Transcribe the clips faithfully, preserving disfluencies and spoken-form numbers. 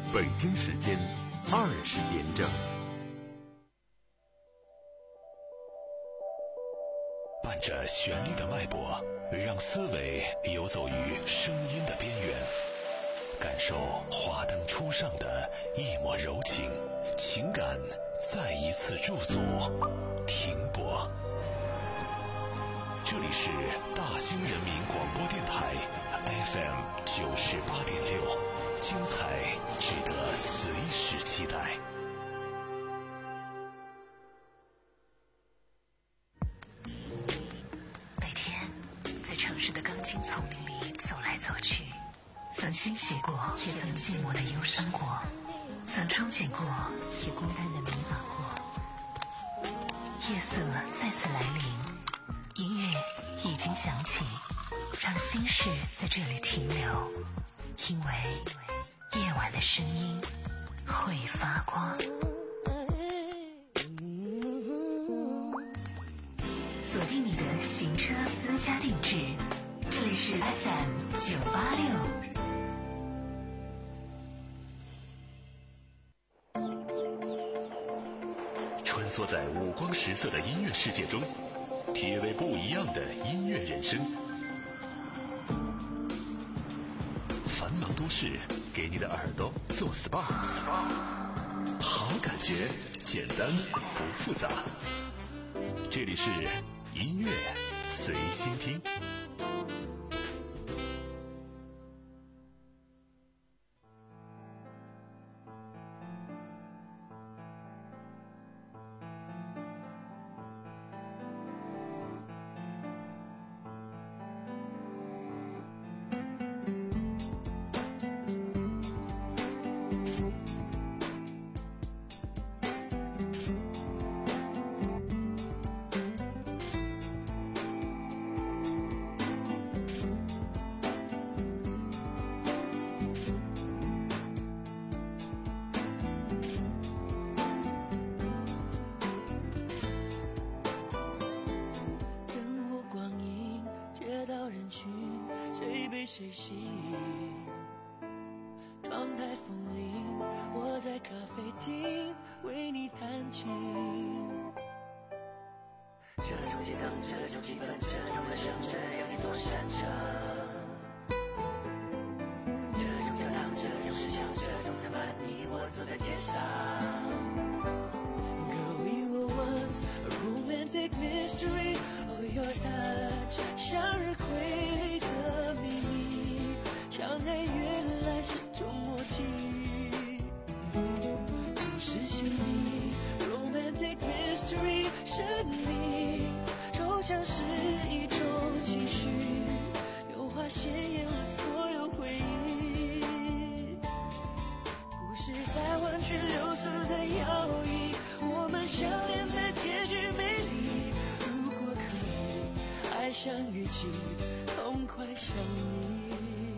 北京时间二十点整。 伴着旋律的脉搏，让思维游走于声音的边缘，感受华灯初上的一抹柔情，情感再一次驻足停泊。这里是大兴人民广播电台 F M 九十八点六，精彩值得随时期待。 每天在城市的钢筋丛林里走来走去，曾欣喜过，也曾寂寞的忧伤过，曾憧憬过，也孤单的迷茫过。夜色再次来临，音乐已经响起，让心事在这里停留，因为夜晚的声音会发光。锁定你的行车私家定制，这里是 F M 九八六。 穿梭在五光十色的音乐世界中，体味不一样的音乐人生。繁忙都市给你的耳朵做 S P A， 好感觉简单不复杂。这里是音乐随心听。 谁吸引？窗台风铃，我在咖啡厅为你弹琴。这种街灯，这种气氛，这种人生，这样一座山城。这种教堂，这种石墙，这种残满，你我走在街上。Girl, we were once a romantic mystery. Oh, your touch， 向日葵里的秘密。相爱原来是种默契，故事细腻 ，romantic mystery， 神秘，抽象是一种情绪，油画鲜艳了所有回忆，故事在弯曲流苏在摇曳，我们相恋的结局美丽，如果可以，爱像雨季，痛快像你。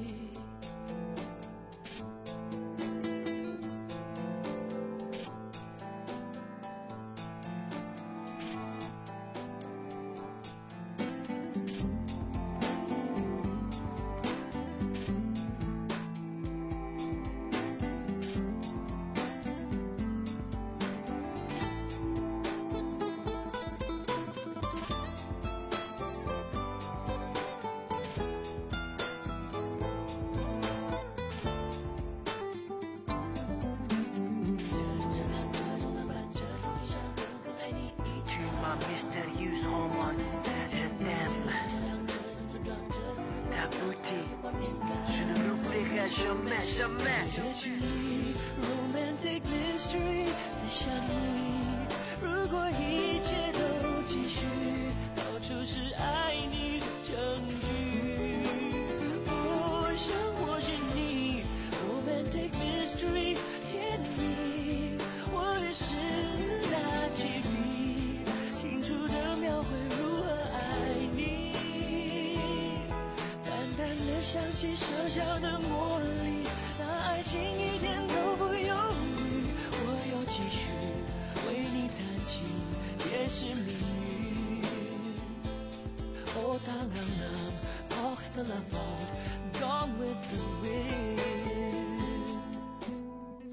这距离 romantic mystery 在想你，如果一切都继续，到处是爱你的证据。我想我是你 romantic mystery 甜蜜，我越是大起笔，清楚地描绘如何爱你，淡淡的香气，小小的魔力，爱情一点都不犹豫，我要继续为你弹琴，解释命运。Oh, lang lang, och the love, gone with the wind.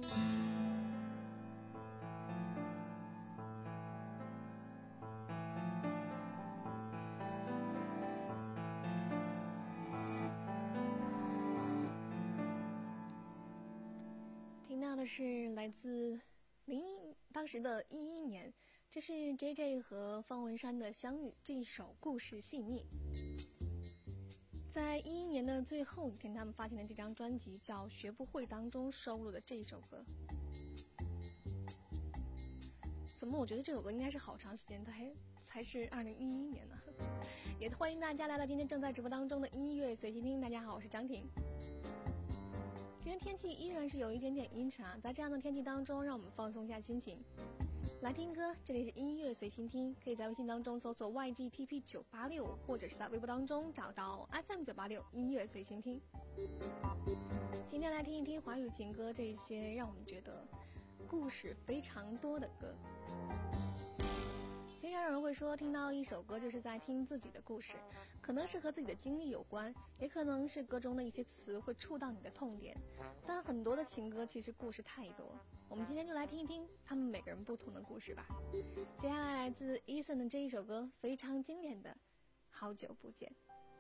到的是来自零当时的一一年，这是 J J 和方文山的相遇，这一首故事细腻。在一一年的最后一天，他们发行的这张专辑叫《学不会》当中收录的这一首歌。怎么我觉得这首歌应该是好长时间的，还才是二零一一年呢。也欢迎大家来到今天正在直播当中的音乐随心听。大家好，我是张婷。今天天气依然是有一点点阴沉啊，在这样的天气当中，让我们放松一下心情，来听歌。这里是音乐随心听，可以在微信当中搜索 Y G T P 九八六， 或者是在微博当中找到 F M 九八六音乐随心听。今天来听一听华语情歌，这一些让我们觉得故事非常多的歌。经常有人会说，听到一首歌就是在听自己的故事，可能是和自己的经历有关，也可能是歌中的一些词会触到你的痛点。但很多的情歌其实故事太多，我们今天就来听一听他们每个人不同的故事吧。接下来来自 Eason 的这一首歌，非常经典的《好久不见》。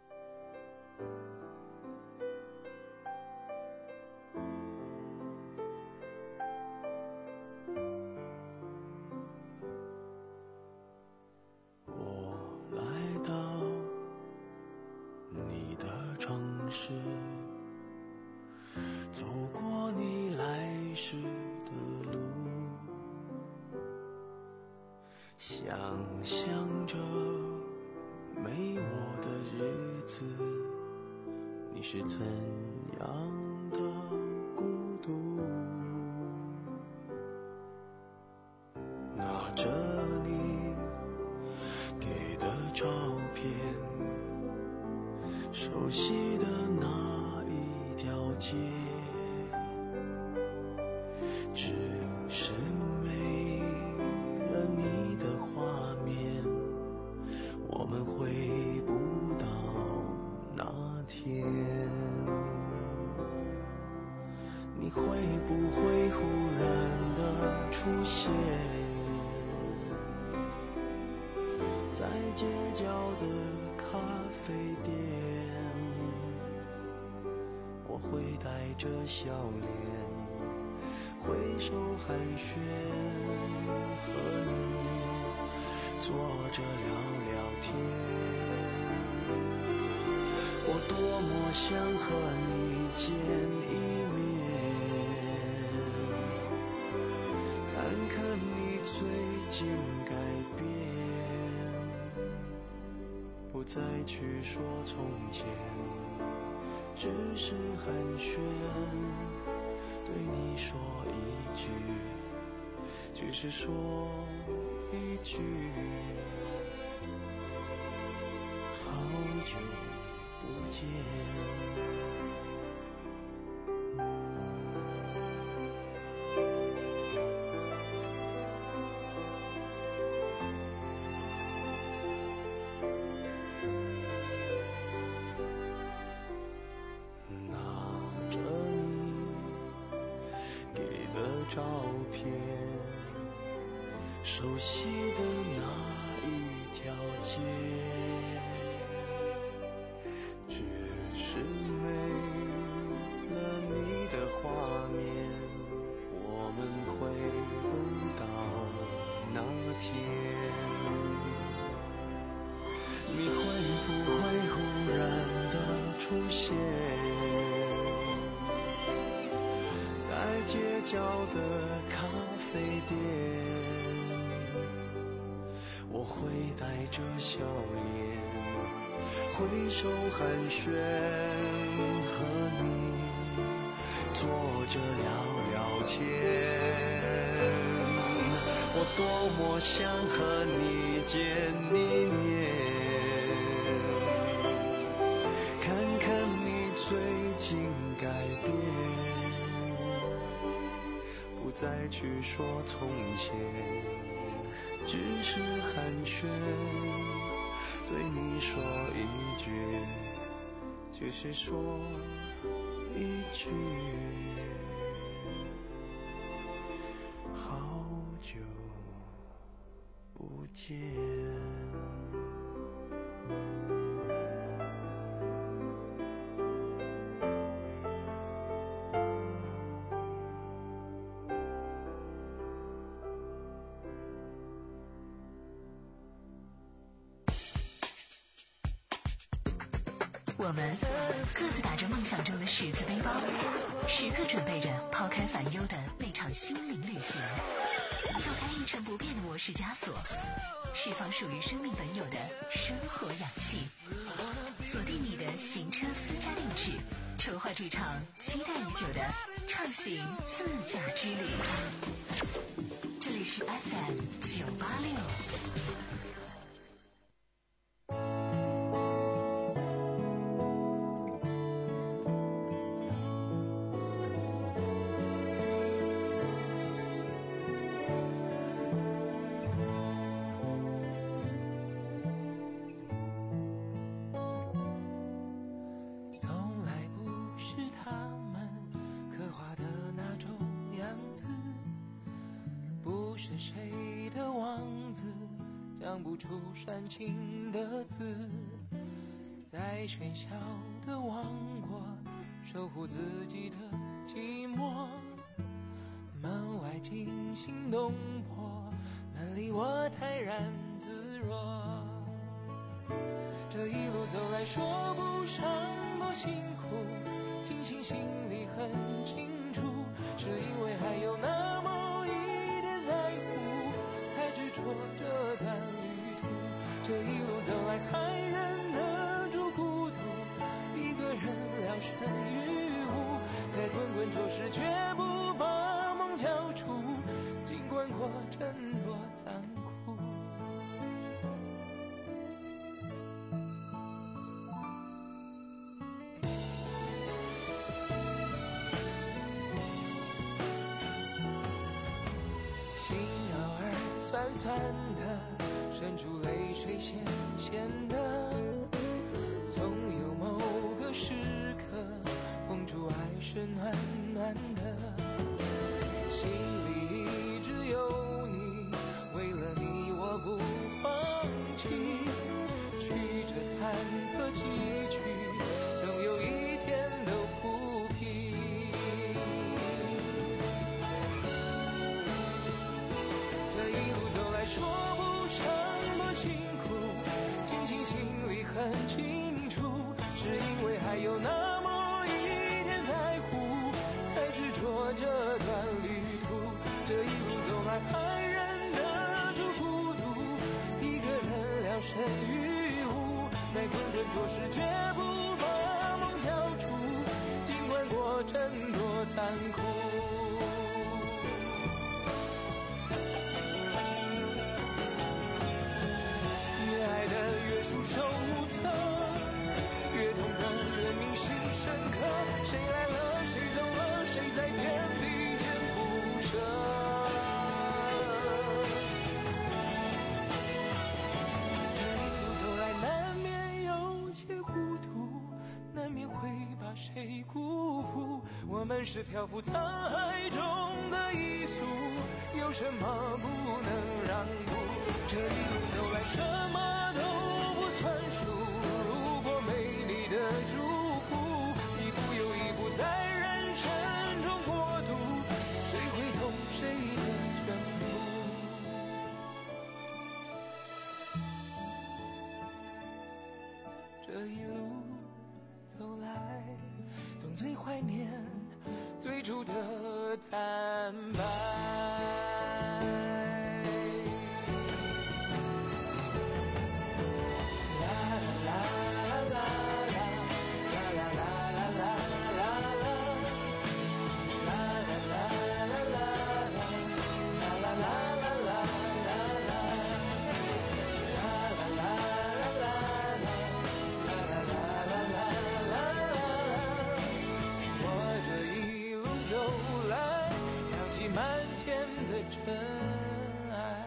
走过你来时的路，想象着没我的日子，你是怎样的孤独。拿着你给的照片，熟悉的那一条街，只是没了你的画面，我们回不到那天。你会不会忽然的出现在街角的咖啡店？我会带着笑脸挥手寒暄，和你坐着聊聊天。我多么想和你见一面，看看你最近改变，不再去说从前，只是寒暄，对你说一句，只是说一句，好久不见。照片，熟悉的那一条街，只是没了你的画面，我们回不到那天。你会不会忽然的出现在街角的咖啡店？我会带着笑脸挥手寒暄，和你坐着聊聊天。我多么想和你见一面，看看你最近改变，不再去说从前，只是寒暄，对你说一句，只是说一句，好久不见。 我们各自打着梦想中的十字背包，时刻准备着抛开烦忧的那场心灵旅行，撬开一成不变的模式枷锁，释放属于生命本有的生活氧气，锁定你的行车私家定制，筹划这场期待已久的畅行自驾之旅。这里是 F M 九八六。 讲不出煽情的字，在喧嚣的王国守护自己的寂寞，门外惊心动魄，门里我泰然自若。这一路走来说不上多辛苦，庆幸心里很清楚，是因为还有那么一点在乎，才执着这段旅途。这一路走来还忍得住孤独，一个人聊胜于无，在滚滚浊世绝不把梦交出，尽管过程多残酷。心偶尔酸酸的，渗出泪水咸咸的，总有某个时刻碰触爱是暖暖的，心里一直有你，为了你我不放弃，曲折坎坷崎岖，总有一天都抚平。这一路走来说不上多辛苦，庆幸心里很清楚，是因为还有那么一点在乎，才执着这段旅途。这一路走来还忍得住孤独，一个人聊胜于无，在滚滚浊世绝不把梦交出，尽管过程多残酷。越爱的越束手无策，越痛的越铭心深刻，谁来了谁走了，谁在天地间不舍。这一路走来难免有些糊涂，难免会把谁辜负，我们是漂浮沧海中的一粟，有什么不能让步？这一路走来什么都不算数，如果没你的祝福，一步又一步在人生中过渡，谁会懂谁的全部？这一路走来，总最怀念最初的坦白。满天的尘埃。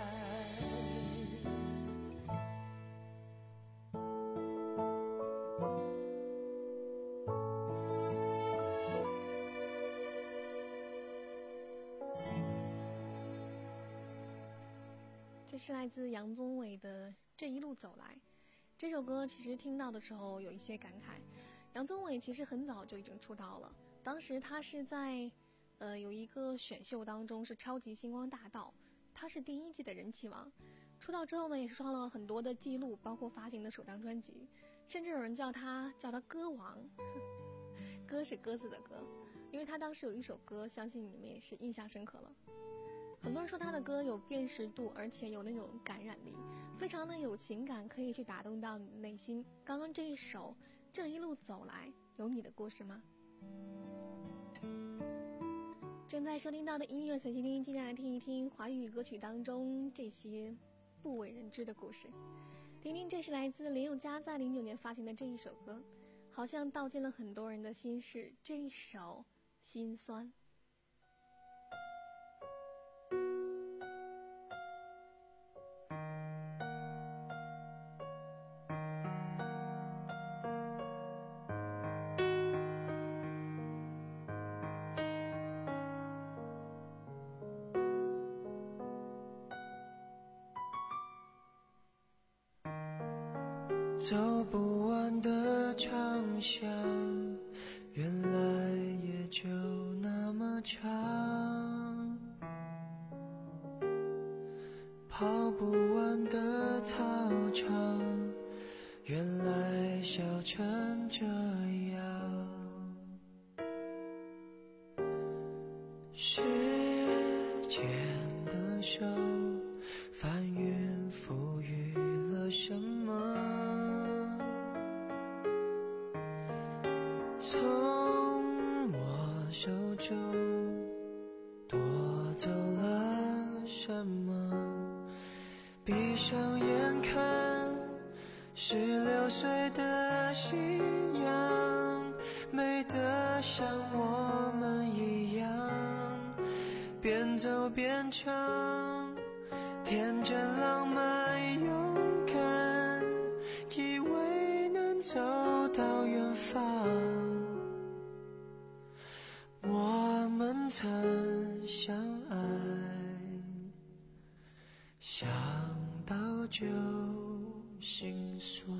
这是来自杨宗纬的《这一路走来》。这首歌其实听到的时候有一些感慨。杨宗纬其实很早就已经出道了，当时他是在呃，有一个选秀当中是超级星光大道，他是第一季的人气王。出道之后呢，也是创了很多的记录，包括发行的首张专辑。 甚至有人叫他叫他歌王，歌是鸽子的歌，因为他当时有一首歌，相信你们也是印象深刻了。很多人说他的歌有辨识度，而且有那种感染力，非常的有情感，可以去打动到你的内心。刚刚这一首《这一路走来》，有你的故事吗？正在收听到的音乐随心听，今天来听一听华语歌曲当中这些不为人知的故事。听听，这是来自林宥嘉在零九年发行的这一首歌，好像道尽了很多人的心事，这一首心酸。 走不完的长巷，原来也就那么长。跑不完的操场，原来笑成这样。时间的手翻云覆雨了什么？从我手中夺走了什么？闭上眼看十六岁的夕阳，美得像我们一样，边走边唱，天真浪漫勇敢，以为能走到远方。我们曾相爱，想到就心酸。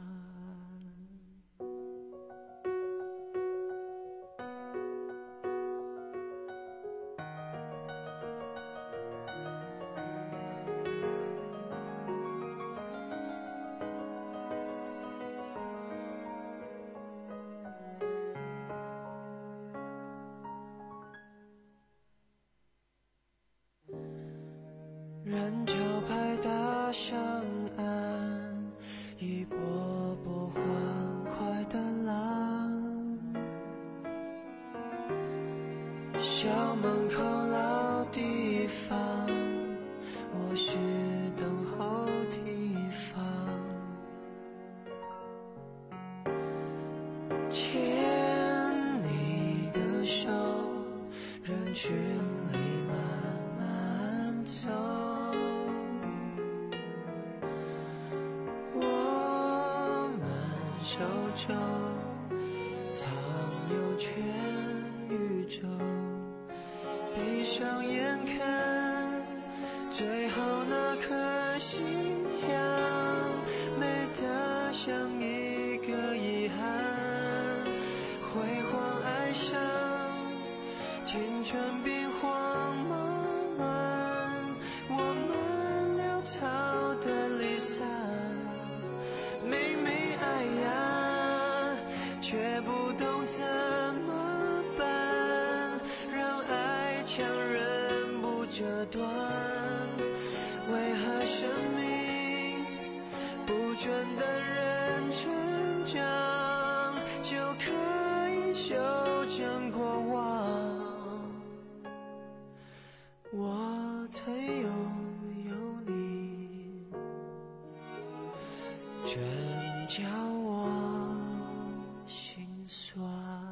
人潮拍打上岸，一波波欢快的浪。校门口老地方，我是等候提防。牵你的手，人群里慢慢走。手中藏有全宇宙，闭上眼看最后那颗夕阳，美得像一个遗憾。辉煌爱上青春兵荒马乱，我们潦草的离散，明明爱呀，却不懂怎么办，让爱强忍不折断。为何生命不准等人成长，就可以修正过往？我曾拥有你，真叫我心酸。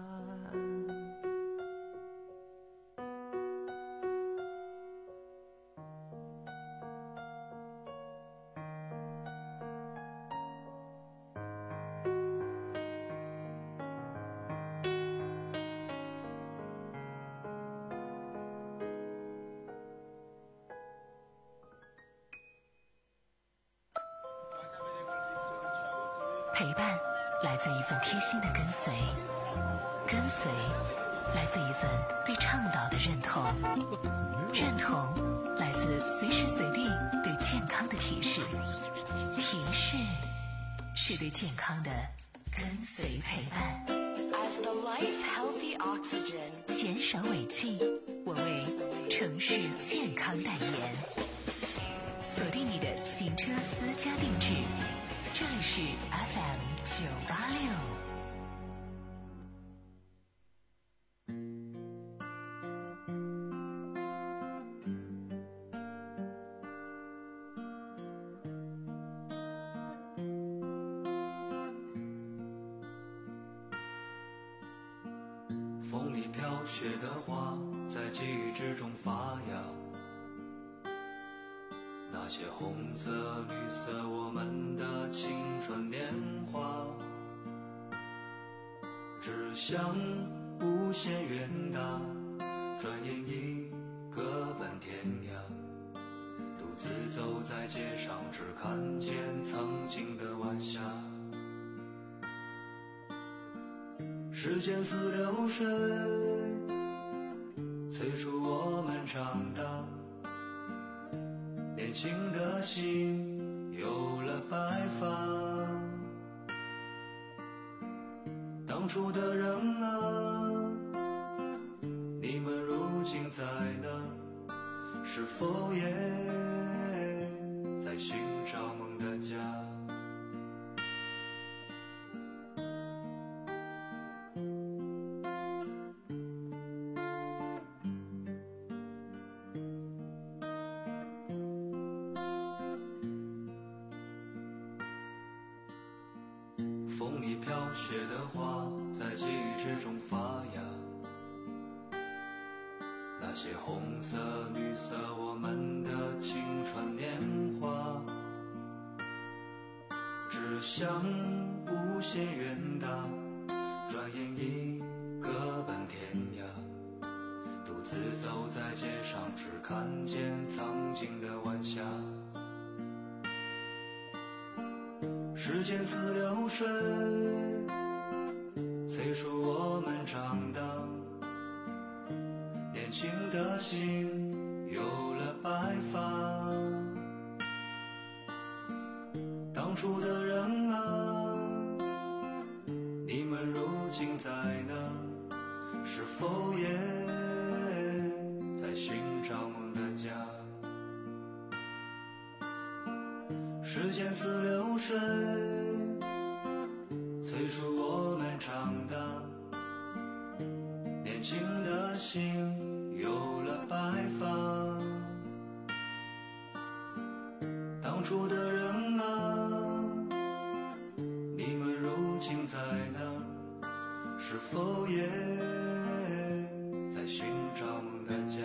陪伴来自一份贴心的跟随，跟随来自一份对倡导的认同，认同来自随时随地对健康的提示，提示是是对健康的跟随陪伴。As the life healthy oxygen， 减少尾气，我为城市健康代言。锁定你的行车私家定制，这里是 F M 九八六。 风里飘雪的花在记忆之中发芽，那些红色绿色我们的青春年华，只想无限远大，转眼已各奔天涯，独自走在街上，只看见曾经的晚霞。时间似流水，催促我们长大，年轻的心有了白发。当初的人啊，你们如今在哪？是否也在寻找梦的家？风里飘雪的花在记忆之中发芽，那些红色绿色我们的青春年华，只想无限远大，转眼已各奔天涯，独自走在街上，只看见曾经的晚霞。时间似流水，催促我们长大，年轻的心有了白发。当初的人啊，你们如今在哪？是否也在寻找梦的家？时间似流水，催促我们长大，年轻的心有了白发。当初的人啊，你们如今在哪？是否也在寻找梦的家？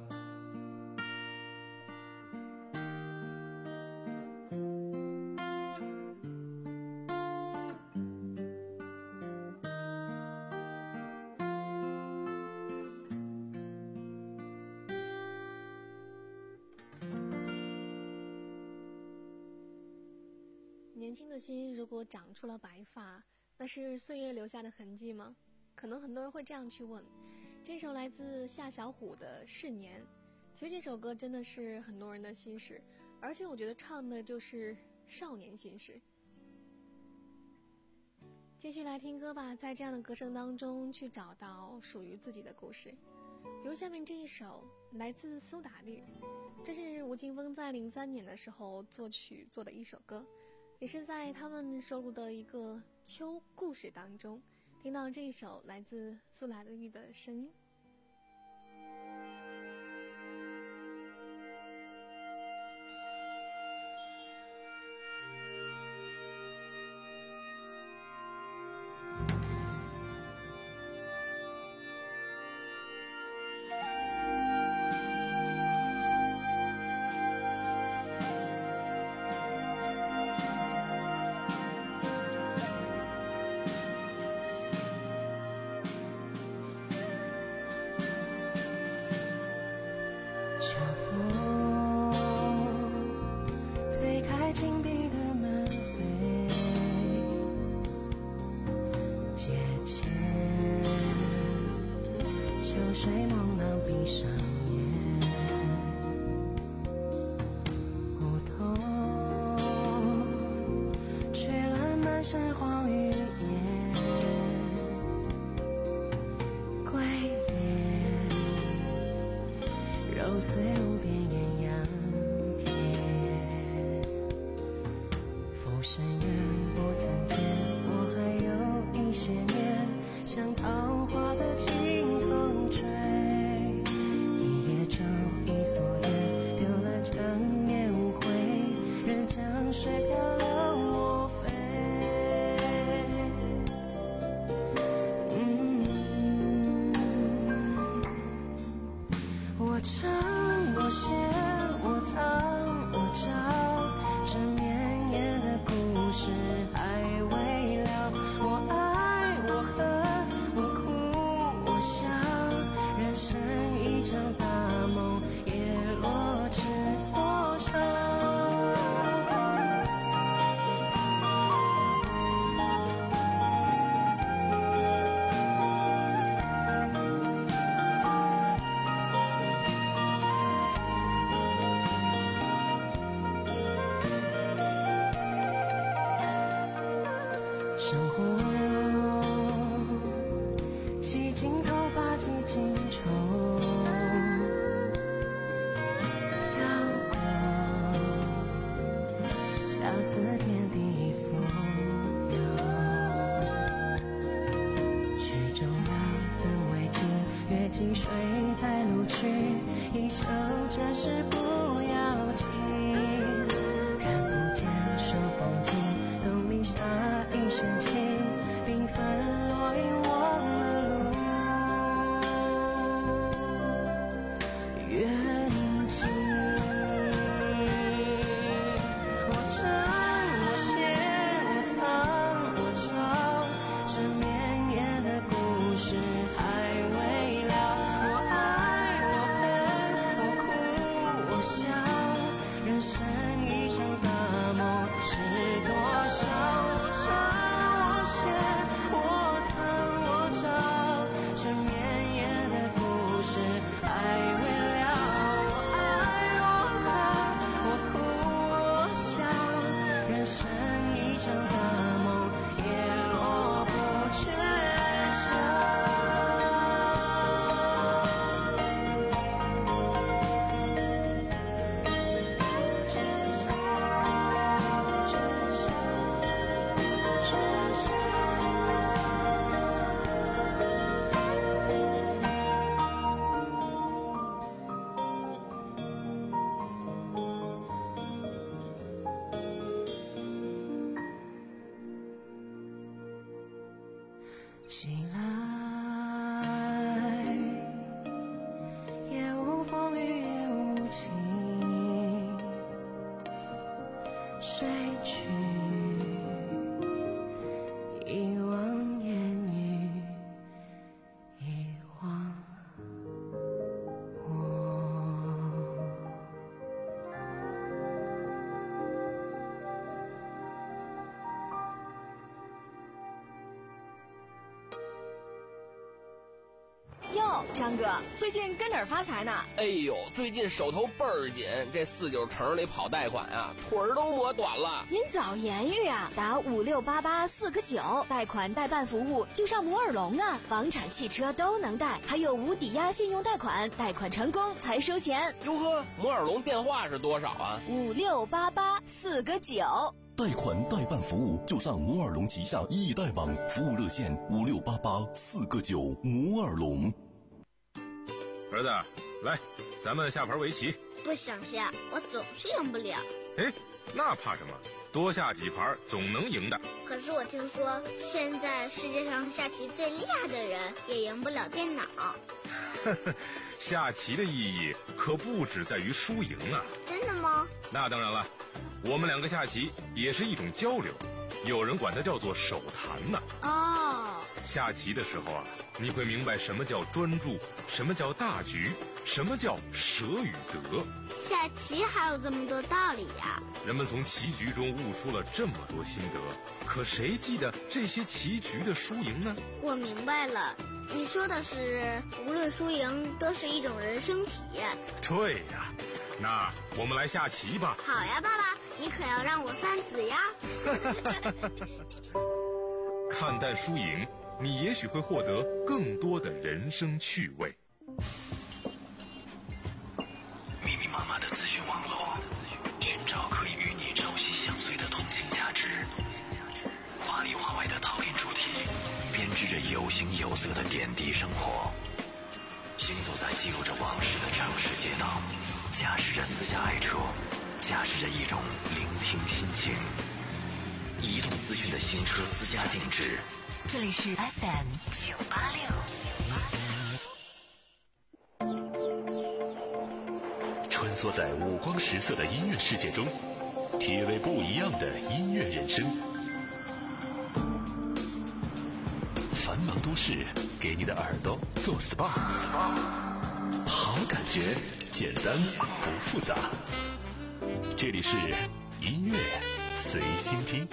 年轻的心如果长出了白发，那是岁月留下的痕迹吗？可能很多人会这样去问。这首来自夏小虎的《逝年》，其实这首歌真的是很多人的心事，而且我觉得唱的就是少年心事。继续来听歌吧，在这样的歌声当中去找到属于自己的故事。比如下面这一首来自苏打绿，这是吴青峰在零三年的时候作曲做的一首歌，也是在他们收录的一个秋故事当中听到这一首来自苏打绿的声音。 水蒙蒙闭上眼，胡同吹乱满揉碎无边艳阳天，浮生缘不曾见，我还有一些年，像桃花的尽头追，一叶舟一蓑烟，丢了长年无悔，任江水漂流我飞。我唱我写我藏我找，这绵延的故事还未了。我爱我恨我哭我笑，人生一场大梦，叶落知多少。生活几经头发几经愁，飘过相思天地浮游，曲终了灯未尽，月尽水带路去，一袖这事不要紧，染不见数风景，东篱下一身情，缤纷落英忘了路，远近。我唱我写我藏我找，这绵延的故事还未了。我爱我恨我哭我笑，人生一场大梦是多少。我唱我写我藏我找，这绵延的故事还未了。我爱我恨我哭我笑，人生一场大梦，叶落不缺少。春夏春夏春夏。醒来，也无风雨也无晴，睡去，一忘烟雨，一忘我。 哟，张哥，最近跟哪儿发财呢？ 哎呦，最近手头倍儿紧，这四九城里跑贷款啊，腿儿都磨短了。 您早言语啊，打五六八八四个九，贷款代办服务就上摩尔龙啊，房产、汽车都能贷，还有无抵押信用贷款，贷款成功才收钱。 哟呵，摩尔龙电话是多少啊？ 五六八八四个九。 贷款代办服务就上摩尔龙旗下易贷网，服务热线五六八八四个九。摩尔龙。 儿子，来，咱们下盘围棋。 不想下，我总是赢不了。 哎，那怕什么？多下几盘总能赢的。 可是我听说，现在世界上下棋最厉害的人也赢不了电脑。 下棋的意义可不只在于输赢啊！ 真的吗？ 那当然了，我们两个下棋也是一种交流，有人管它叫做手谈呢。 哦， 下棋的时候啊，你会明白什么叫专注，什么叫大局，什么叫舍与得。 下棋还有这么多道理呀！ 人们从棋局中悟出了这么多心得，可谁记得这些棋局的输赢呢？ 我明白了，你说的是无论输赢都是一种人生体验。 对呀，那我们来下棋吧。 好呀，爸爸，你可要让我三子呀。 看淡输赢，你也许会获得更多的人生趣味。 妈妈的资讯网络，寻找可以与你朝夕相随的同性价值。华里华外的讨论主题，编织着有形有色的点滴生活。行走在记录着往事的城市街道，驾驶着私家爱车，驾驶着一种聆听心情。移动资讯的新车私家定制， 这里是 F M 九八六。 穿梭在五光十色的音乐世界中，体味不一样的音乐人生。繁忙都市给你的耳朵做 S P A， 好感觉简单不复杂。这里是音乐随心听。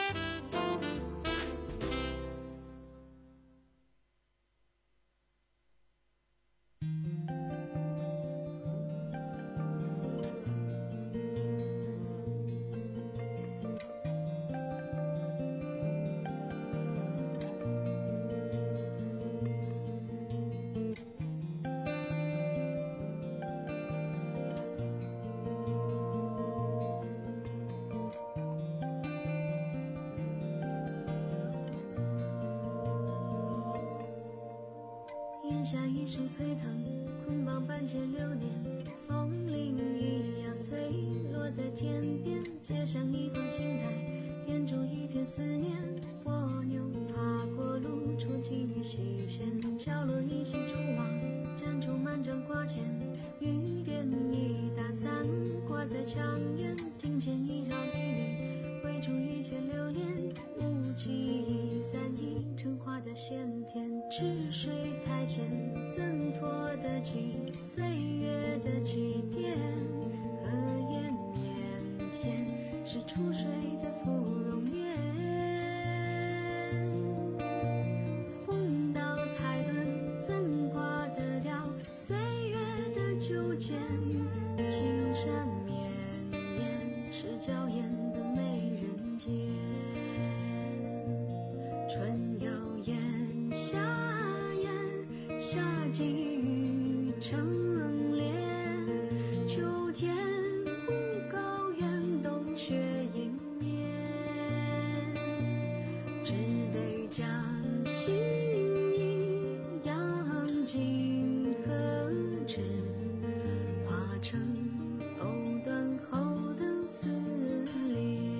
檐下一树翠藤，捆绑半千流年，风铃一压碎，落在天边，接上一封信台，编出一片思念。蜗牛爬过路，出几缕细线，角落一起蛛网，展出满张挂件，雨点一打伞，挂在墙沿，庭前一绕绿篱，绘出一圈流连，雾气一散，一成花的鲜甜，池水台前怎拖得起岁月的起点？荷叶腼腆是出水的芙蓉面，风到台顿怎挂得了岁月的纠结？青山绵延是娇艳的美人间，春有燕，夏燕，夏季雨成莲，秋天无高原，冬雪迎面，只得将心意养进何止，化成藕断后的丝连。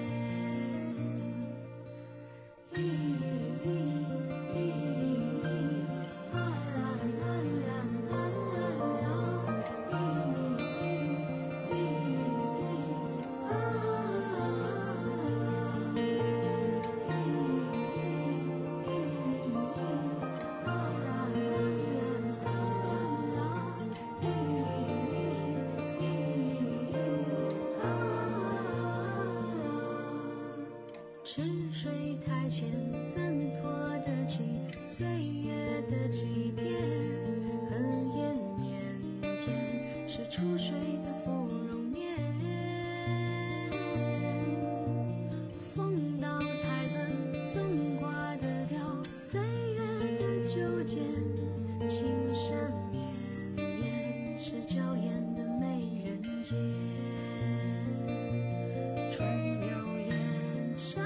池水台前怎拖得起岁月的祭奠？荷叶腼腆是出水的芙蓉面，风到台顿怎挂得了岁月的纠结？青山绵延是娇艳的美人间，春有燕，夏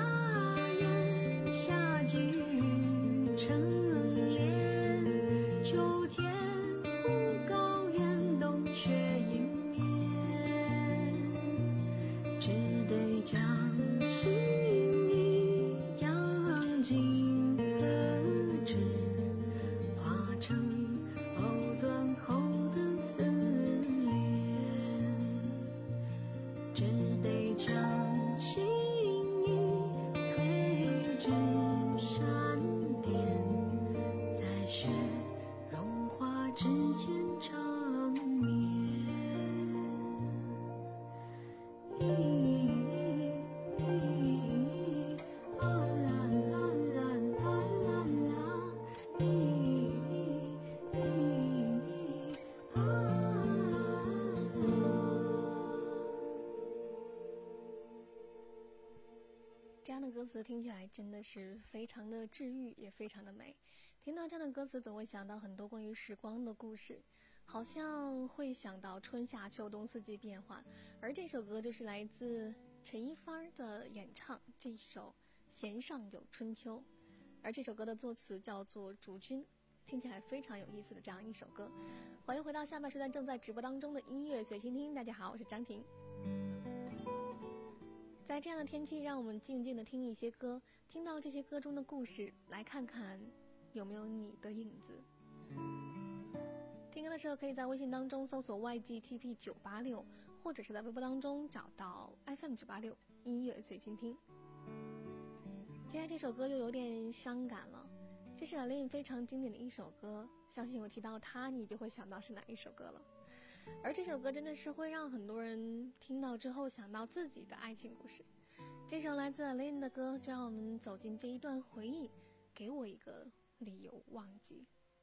夏季雨成莲，秋天无高原，冬雪迎面，只得将心意养进何止，化成藕断后的丝连，只得将心意推至山巅，在雪融化之间长眠。 这样的歌词听起来真的是非常的治愈，也非常的美。听到这样的歌词，总会想到很多关于时光的故事。 好像会想到春夏秋冬四季变换。而这首歌就是来自陈一发的演唱，这一首弦上有春秋，而这首歌的作词叫做竹君，听起来非常有意思的这样一首歌。欢迎回到下半时段正在直播当中的音乐随心听，大家好，我是张婷。在这样的天气，让我们静静的听一些歌，听到这些歌中的故事，来看看有没有你的影子。听歌的时候可以在微信当中搜索 Y G T P 九八六，或者是在微博当中找到 F M 九八六音乐随心听。接下来这首歌又有点伤感了，这是Alin非常经典的一首歌，相信我提到它你就会想到是哪一首歌了。而这首歌真的是会让很多人听到之后想到自己的爱情故事。这首来自Alin的歌，就让我们走进这一段回忆，给我一个理由忘记。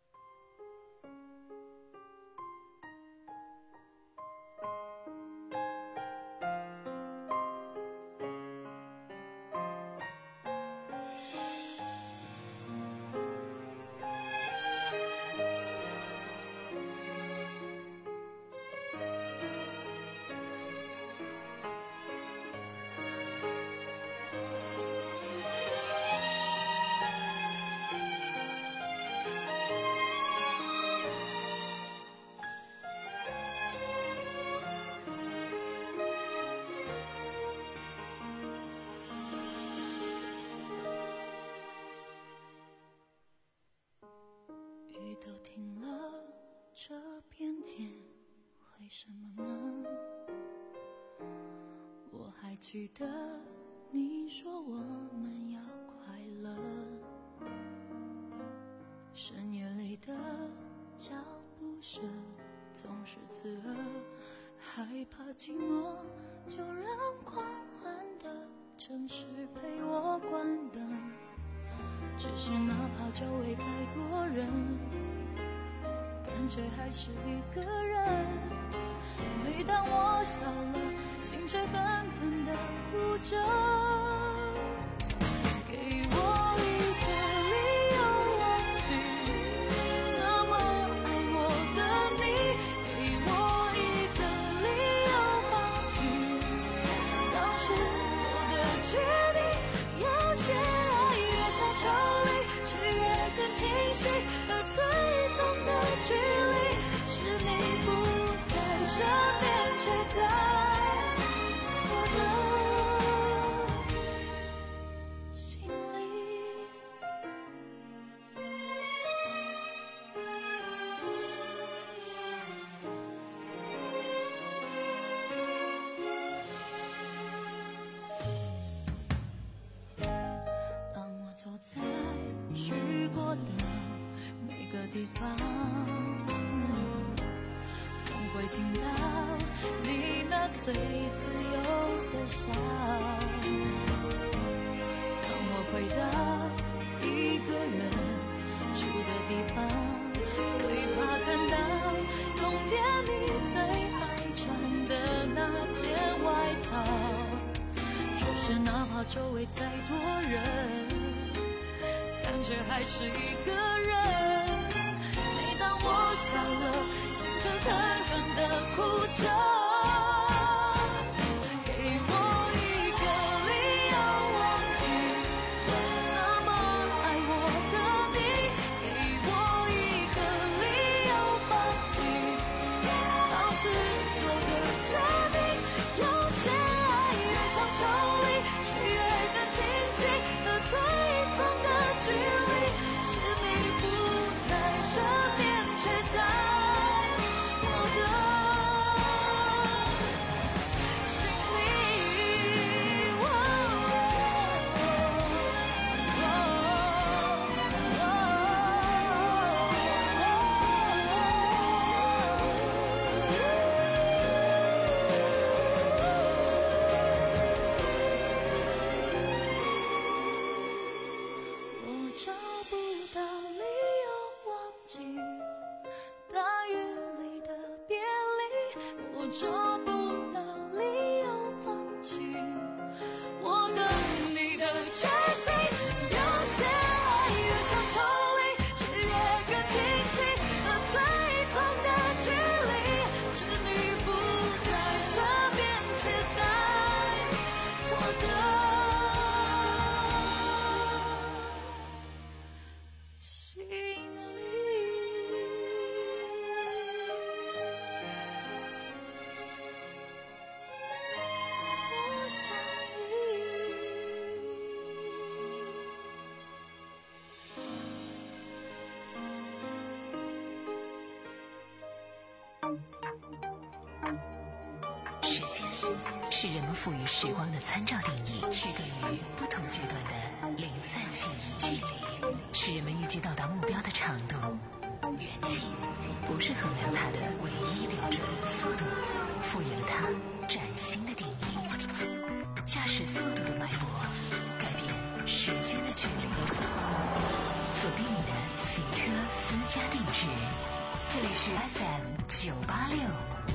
都停了，这片天为什么呢？我还记得你说我们要快乐，深夜里的脚步声总是刺耳，害怕寂寞就让狂欢的城市陪我关灯，只是哪怕周围再多人，感觉还是一个人。每当我笑了，心却狠狠地哭着。给我一个理由忘记那么爱我的你，给我一个理由放弃当时做的决定。有些爱越想抽离，却越更清晰，而最痛的距离是你不在身边，却在我的心里。当我走在去过的每个地方，总会听到你那最自由的笑。当我回到一个人住的地方，最怕看到冬天你最爱穿的那件外套。就是哪怕周围再多人，感觉还是一个人。每当我笑了，心却狠狠地哭着。给我一个理由忘记那么爱我的你，给我一个理由放弃当时做的决定。有些爱越想抽离，却越更清晰，而最痛的距离是你不在身边，却在我的心里。哦我找不到理由忘记大雨里的别离，我找不到理由放弃我等你的决心。有些爱越想抽离，却越更清晰，而最痛的距间是人们赋予时光的参照定义，区隔于不同阶段的零散记忆。距离是人们预计到达目标的长度，远近不是衡量它的唯一标准。速度赋予了它崭新的定义，驾驶速度的脉搏改变时间的距离。锁定你的行车私家定制，这里是 F M 九八六。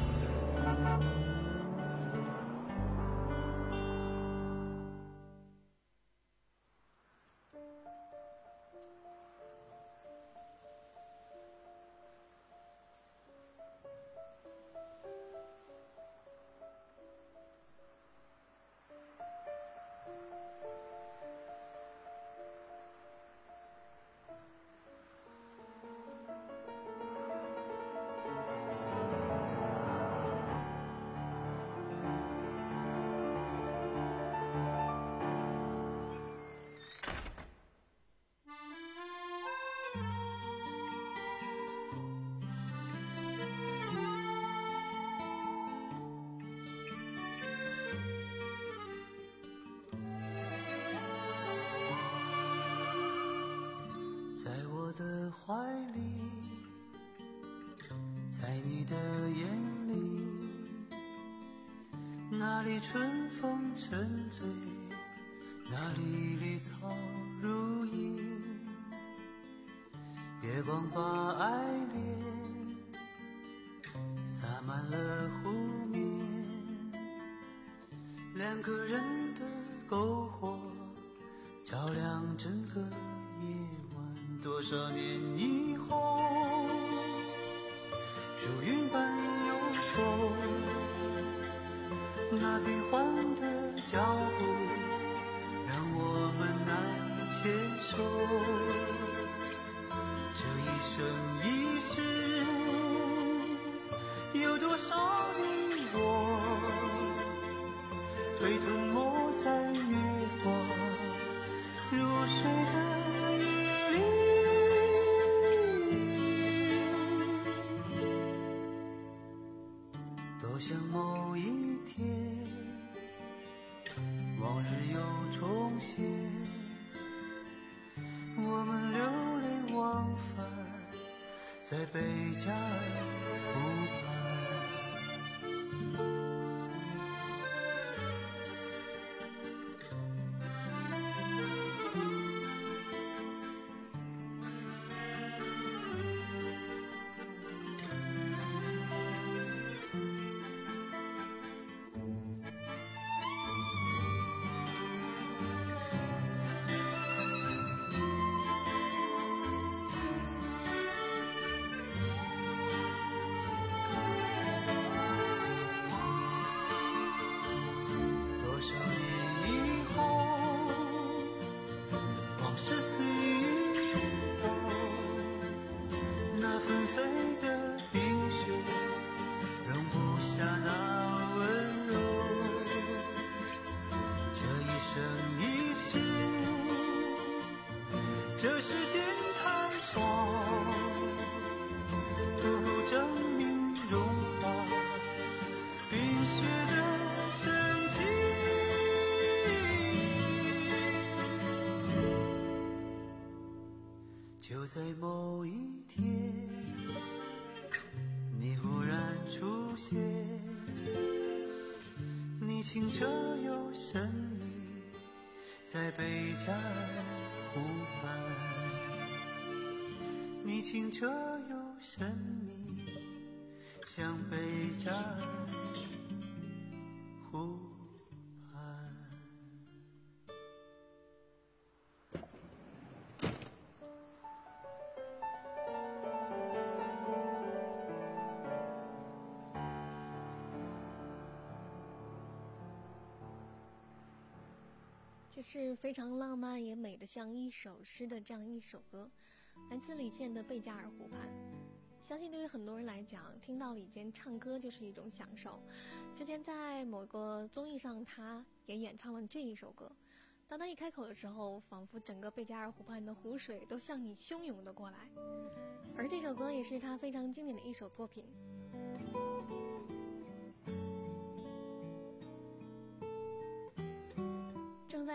怀里，在你的眼里，那里春风沉醉，那里绿草如茵，月光把爱恋洒满了湖面，两个人的篝火照亮整个夜晚。多少年以后，如云般游走，那变幻的脚步让我们难牵手。这一生一世，有多少你我被吞没在月光入睡的夜里。多想某一天，往日又重现，我们流连忘返在贝加尔湖畔。这世间太少，不够证明融化冰雪的神奇。就在某一天，你忽然出现，你清澈又神秘，在贝加尔湖畔，你清澈又神秘，像贝加尔湖畔。 这是非常浪漫也美的像一首诗的这样一首歌，来自李健的《贝加尔湖畔》。相信对于很多人来讲，听到李健唱歌就是一种享受。之前在某个综艺上，他也演唱了这一首歌。当他一开口的时候，仿佛整个贝加尔湖畔的湖水都向你汹涌的过来。而这首歌也是他非常经典的一首作品。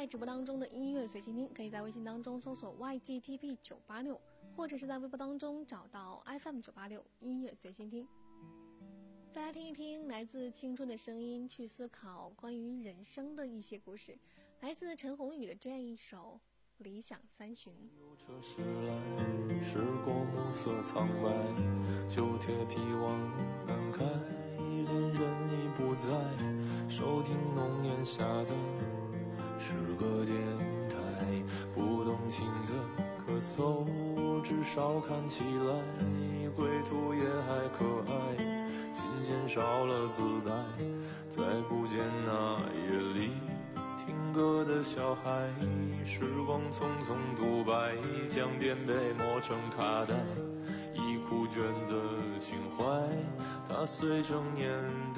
在直播当中的音乐随心听，可以在微信当中搜索 Y G T P 九八六，或者是在微博当中找到 F M 九八六音乐随心听。再来听一听来自青春的声音，去思考关于人生的一些故事。来自陈鸿宇的这样一首《理想三旬》。 车驶来，驶过暮色苍白，旧铁皮往南开，恋人已不在，收听浓烟下的是个电台，不动情的咳嗽，至少看起来归途也还可爱，琴弦少了姿态，再不见那夜里听歌的小孩，时光匆匆独白，将颠沛磨成卡带，已枯卷的情怀，它随成年代。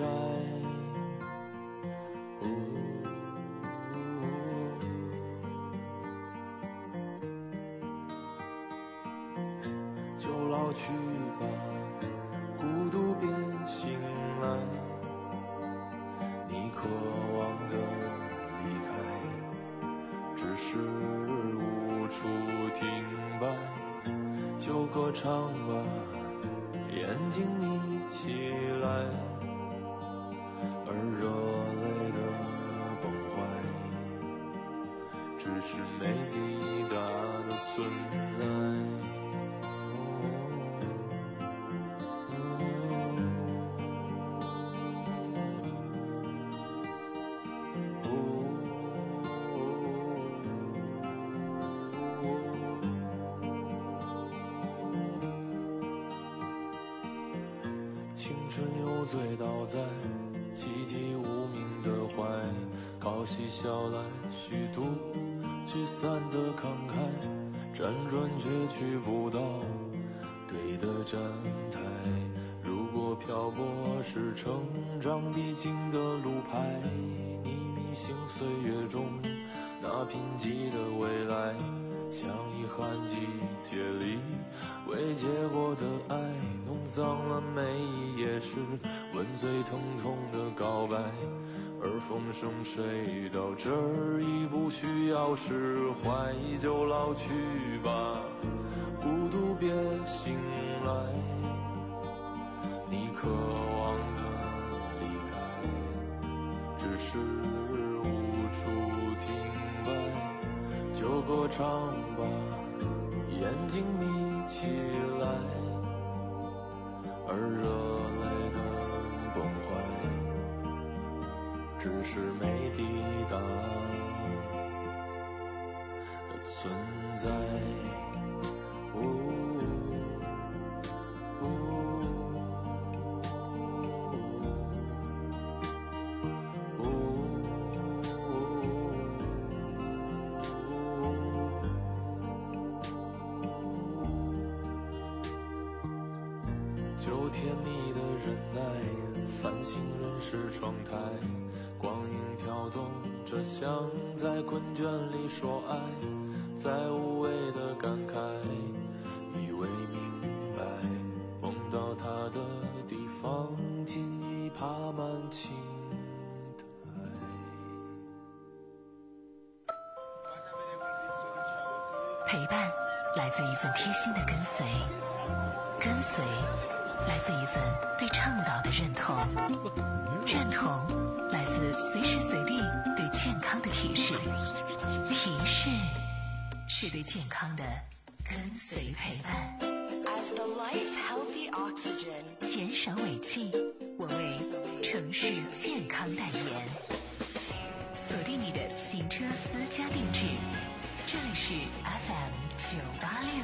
就老去吧，孤独别醒来，你渴望的离开，只是无处停摆，就歌唱吧，眼睛眯起来，而热泪的崩坏，只是没抵达的存在。醉倒在寂寂无名的怀，靠嬉笑来虚度聚散的慷慨，辗转却去不到对的站台。如果漂泊是成长必经的路牌，你迷信岁月中那贫瘠的未来，像遗憾季节里未结果的爱，弄脏了每一页诗，吻最疼痛的告白。而风声吹到这儿已不需要释怀，就老去吧，孤独别醒来，你渴望的离开，只是无处停摆，就歌唱吧，眼睛眯起来，而热泪的崩坏，只是没抵达的存在。哦就甜蜜的忍耐，繁星润湿窗台，光影跳动着像在困倦里说爱，在无谓的感慨，以为明白，梦到他的地方尽已爬满青苔。 陪伴来自一份贴心的跟随，跟随来自一份对倡导的认同，认同来自随时随地对健康的提示，提示是对健康的跟随陪伴。 As the life healthy oxygen， 减少尾气，我为城市健康代言。锁定你的行车私家定制，这里是 F M 九八六。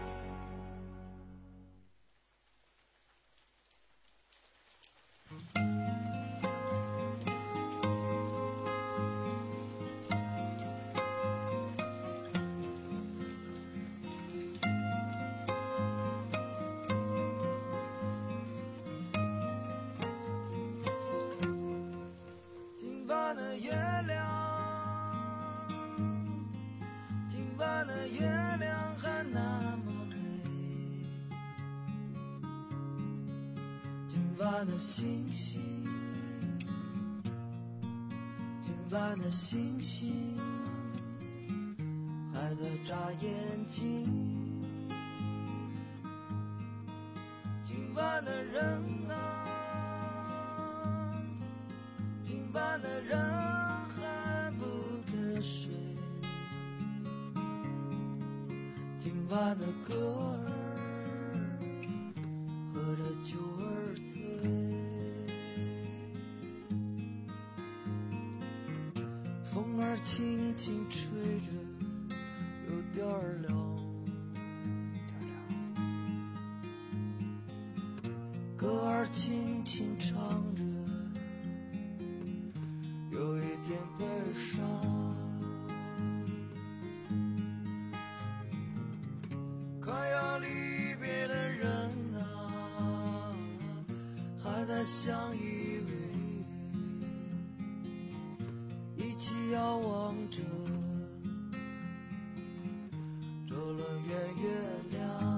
的星星，今晚的星星还在眨眼睛。今晚的人啊，今晚的人还不肯睡，今晚的歌儿喝着酒儿醉，风儿轻轻吹着，有点儿凉，歌儿轻轻唱着，有一点悲伤。快要离别的人啊，还在相依偎，一起遥望着这轮圆月亮。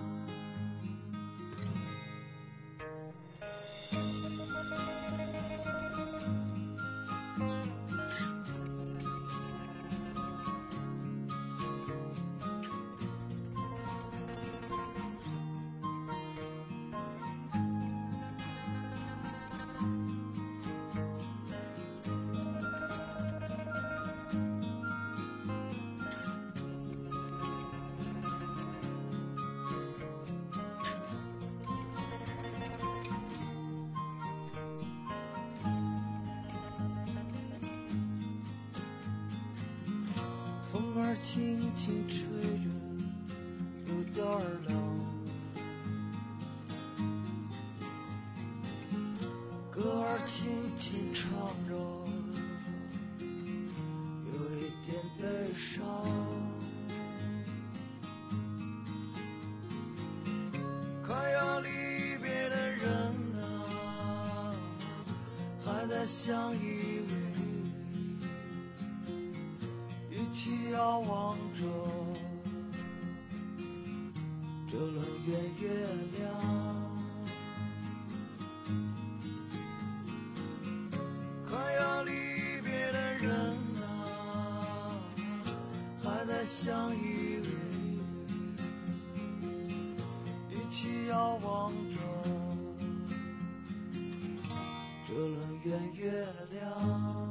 风儿轻轻吹着，有点儿凉，歌儿轻轻唱着，有一点悲伤。快要离别的人啊，还在相依偎，一起遥望着这轮圆月亮。快要离别的人啊，还在相依偎，一起遥望着这轮圆月亮。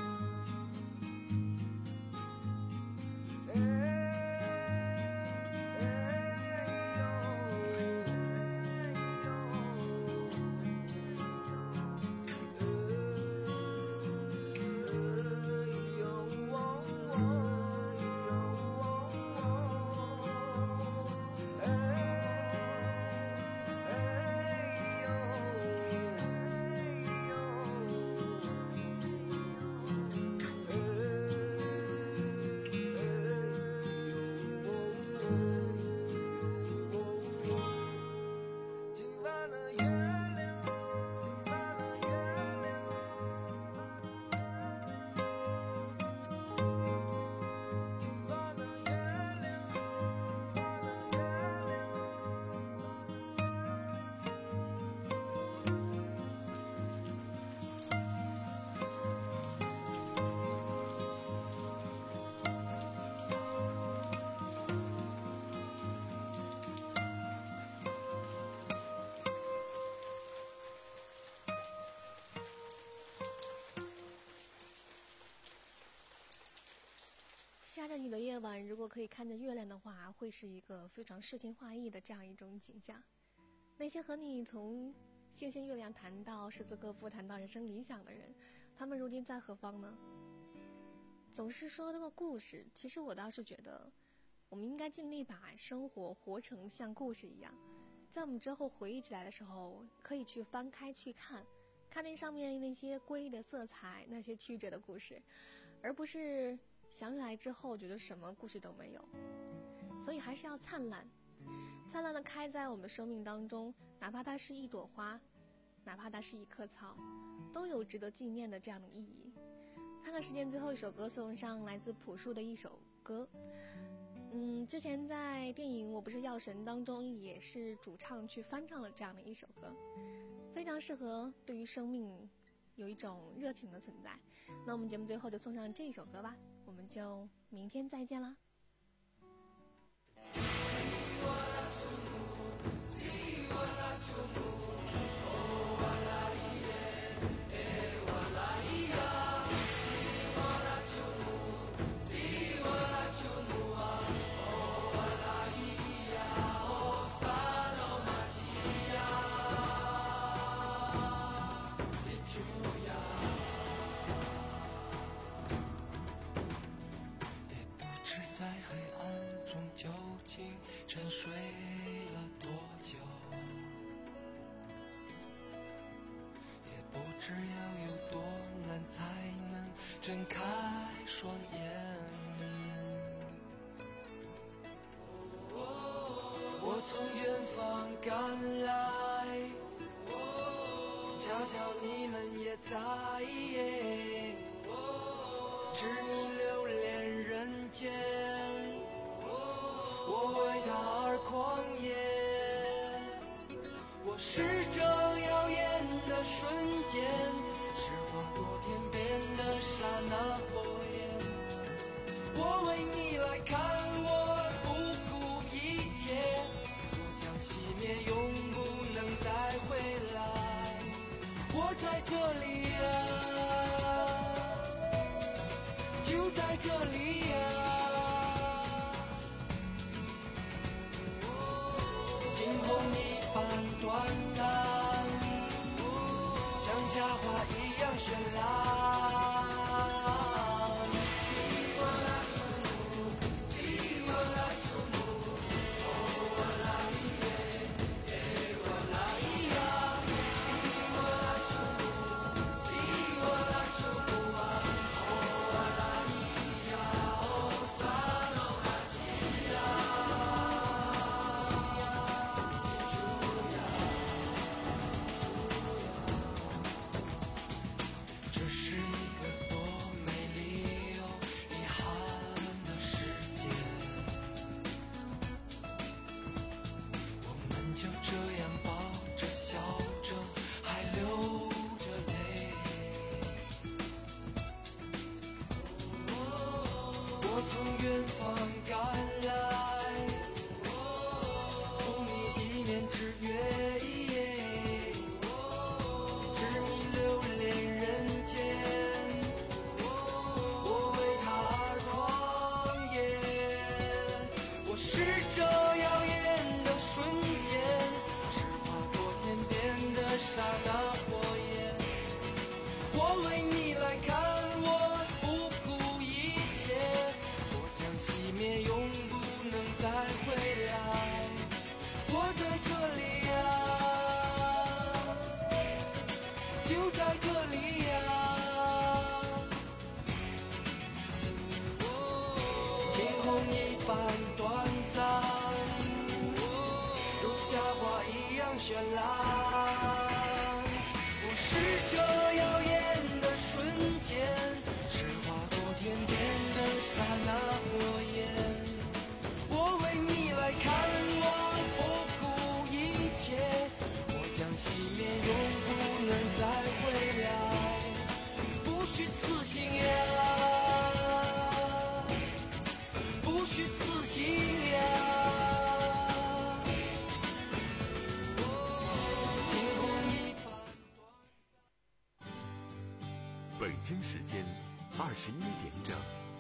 下着雨的夜晚，如果可以看着月亮的话，会是一个非常诗情画意的这样一种景象。那些和你从星星月亮谈到诗词歌赋，谈到人生理想的人，他们如今在何方呢？总是说那个故事，其实我倒是觉得，我们应该尽力把生活活成像故事一样，在我们之后回忆起来的时候，可以去翻开去看，看那上面那些瑰丽的色彩，那些曲折的故事，而不是想起来之后觉得什么故事都没有。所以还是要灿烂，灿烂的开在我们生命当中，哪怕它是一朵花，哪怕它是一棵草，都有值得纪念的这样的意义。看看时间，最后一首歌送上，来自朴树的一首歌。嗯，之前在电影《我不是药神》当中也是主唱去翻唱了这样的一首歌，非常适合对于生命有一种热情的存在。那我们节目最后就送上这首歌吧，我们就明天再见啦。 沉睡了多久，也不知要有多难才能睁开双眼。我从远方赶来，恰巧你们也在，执迷流连人间，我为他而狂野。我是这耀眼的瞬间，是划过天边的刹那火焰。我为你来看，我不顾一切，我将熄灭，永不能再回来。我在这里啊，就在这里啊。惊鸿一般短暂，像夏花一样绚烂。我从远方赶来，送你一面之约，执迷流连人间，我为他而狂野。我是这耀眼的瞬间，是划过天边的刹那火焰。我为你来看，熄灭，永不能再回来。我在这里呀，就在这里呀。惊鸿一般短暂，如夏花一样绚烂。我是这耀眼的瞬间，是划过天边的刹那火焰。我为你来看，我不顾一切，我将熄灭，永不能再回来。不虚此行呀，不虚此行呀。惊鸿一般。 北京时间二十一点整。